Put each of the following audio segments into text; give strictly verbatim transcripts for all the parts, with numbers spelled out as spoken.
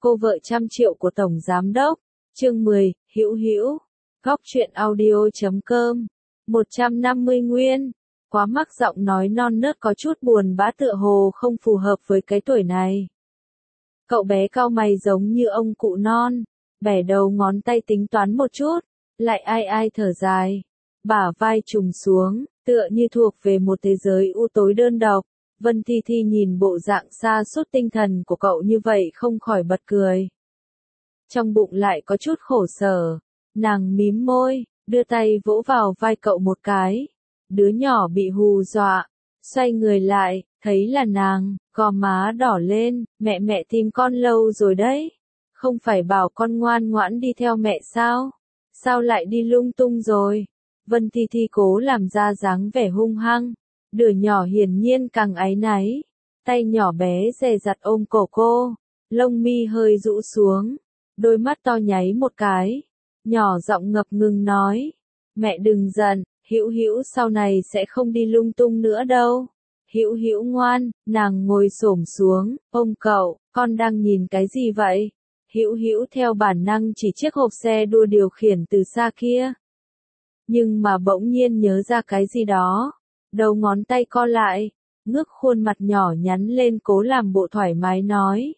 Cô vợ trăm triệu của Tổng Giám Đốc. Chương mười, Hữu Hữu. Góc truyện audio chấm com. một trăm năm mươi nguyên. Quá mắc giọng nói non nớt có chút buồn bã tựa hồ không phù hợp với cái tuổi này. Cậu bé cau mày giống như ông cụ non, bẻ đầu ngón tay tính toán một chút, lại ai ai thở dài, bả vai trùng xuống, tựa như thuộc về một thế giới u tối đơn độc. Vân Thi Thi nhìn bộ dạng sa sút tinh thần của cậu như vậy không khỏi bật cười. Trong bụng lại có chút khổ sở, nàng mím môi, đưa tay vỗ vào vai cậu một cái. Đứa nhỏ bị hù dọa, xoay người lại, thấy là nàng, gò má đỏ lên, mẹ mẹ tìm con lâu rồi đấy. Không phải bảo con ngoan ngoãn đi theo mẹ sao? Sao lại đi lung tung rồi? Vân Thi Thi cố làm ra dáng vẻ hung hăng. Đứa nhỏ hiển nhiên càng áy náy, tay nhỏ bé dè dặt ôm cổ cô, lông mi hơi rũ xuống, đôi mắt to nháy một cái, nhỏ giọng ngập ngừng nói, mẹ đừng giận, Hữu Hữu sau này sẽ không đi lung tung nữa đâu. Hữu Hữu ngoan, nàng ngồi xổm xuống, ôm cậu, con đang nhìn cái gì vậy? Hữu Hữu theo bản năng chỉ chiếc hộp xe đua điều khiển từ xa kia. Nhưng mà bỗng nhiên nhớ ra cái gì đó. Đầu ngón tay co lại, ngước khuôn mặt nhỏ nhắn lên cố làm bộ thoải mái nói.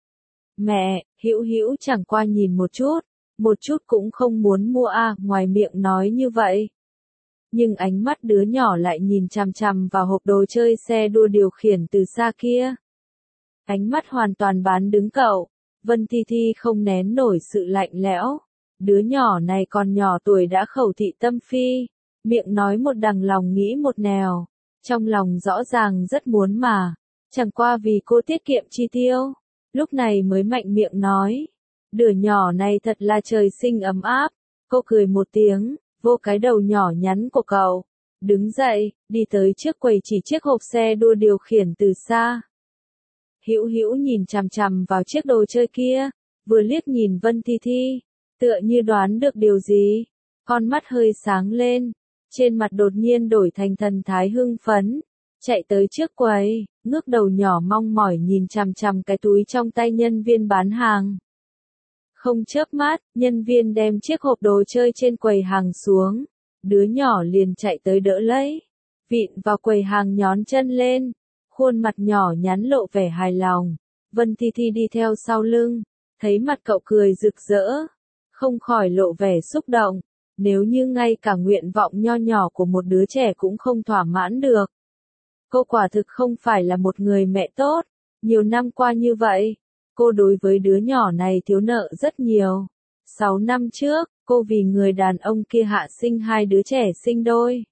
Mẹ, Hữu Hữu chẳng qua nhìn một chút, một chút cũng không muốn mua à, ngoài miệng nói như vậy. Nhưng ánh mắt đứa nhỏ lại nhìn chằm chằm vào hộp đồ chơi xe đua điều khiển từ xa kia. Ánh mắt hoàn toàn bán đứng cậu, Vân Thi Thi không nén nổi sự lạnh lẽo. Đứa nhỏ này còn nhỏ tuổi đã khẩu thị tâm phi. Miệng nói một đằng lòng nghĩ một nẻo, trong lòng rõ ràng rất muốn mà, chẳng qua vì cô tiết kiệm chi tiêu, lúc này mới mạnh miệng nói, đứa nhỏ này thật là trời sinh ấm áp. Cô cười một tiếng, vô cái đầu nhỏ nhắn của cậu, đứng dậy, đi tới trước quầy chỉ chiếc hộp xe đua điều khiển từ xa. Hữu Hữu nhìn chằm chằm vào chiếc đồ chơi kia, vừa liếc nhìn Vân Thi Thi, tựa như đoán được điều gì, con mắt hơi sáng lên. Trên mặt đột nhiên đổi thành thần thái hưng phấn, chạy tới trước quầy, ngước đầu nhỏ mong mỏi nhìn chằm chằm cái túi trong tay nhân viên bán hàng. Không chớp mắt, nhân viên đem chiếc hộp đồ chơi trên quầy hàng xuống, đứa nhỏ liền chạy tới đỡ lấy, vịn vào quầy hàng nhón chân lên, khuôn mặt nhỏ nhắn lộ vẻ hài lòng. Vân Thi Thi đi theo sau lưng, thấy mặt cậu cười rực rỡ, không khỏi lộ vẻ xúc động. Nếu như ngay cả nguyện vọng nho nhỏ của một đứa trẻ cũng không thỏa mãn được. Cô quả thực không phải là một người mẹ tốt. Nhiều năm qua như vậy, cô đối với đứa nhỏ này thiếu nợ rất nhiều. Sáu năm trước, cô vì người đàn ông kia hạ sinh hai đứa trẻ sinh đôi.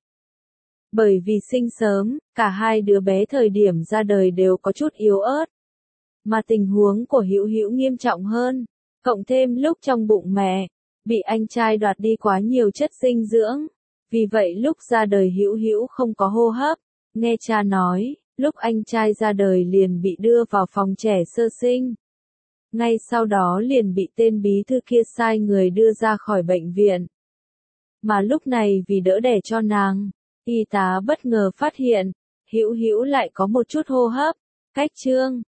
Bởi vì sinh sớm, cả hai đứa bé thời điểm ra đời đều có chút yếu ớt. Mà tình huống của Hữu Hữu nghiêm trọng hơn, cộng thêm lúc trong bụng mẹ, bị anh trai đoạt đi quá nhiều chất dinh dưỡng, vì vậy lúc ra đời Hữu Hữu không có hô hấp. Nghe cha nói, lúc anh trai ra đời liền bị đưa vào phòng trẻ sơ sinh. Ngay sau đó liền bị tên bí thư kia sai người đưa ra khỏi bệnh viện. Mà lúc này vì đỡ đẻ cho nàng, y tá bất ngờ phát hiện, Hữu Hữu lại có một chút hô hấp, cách chương.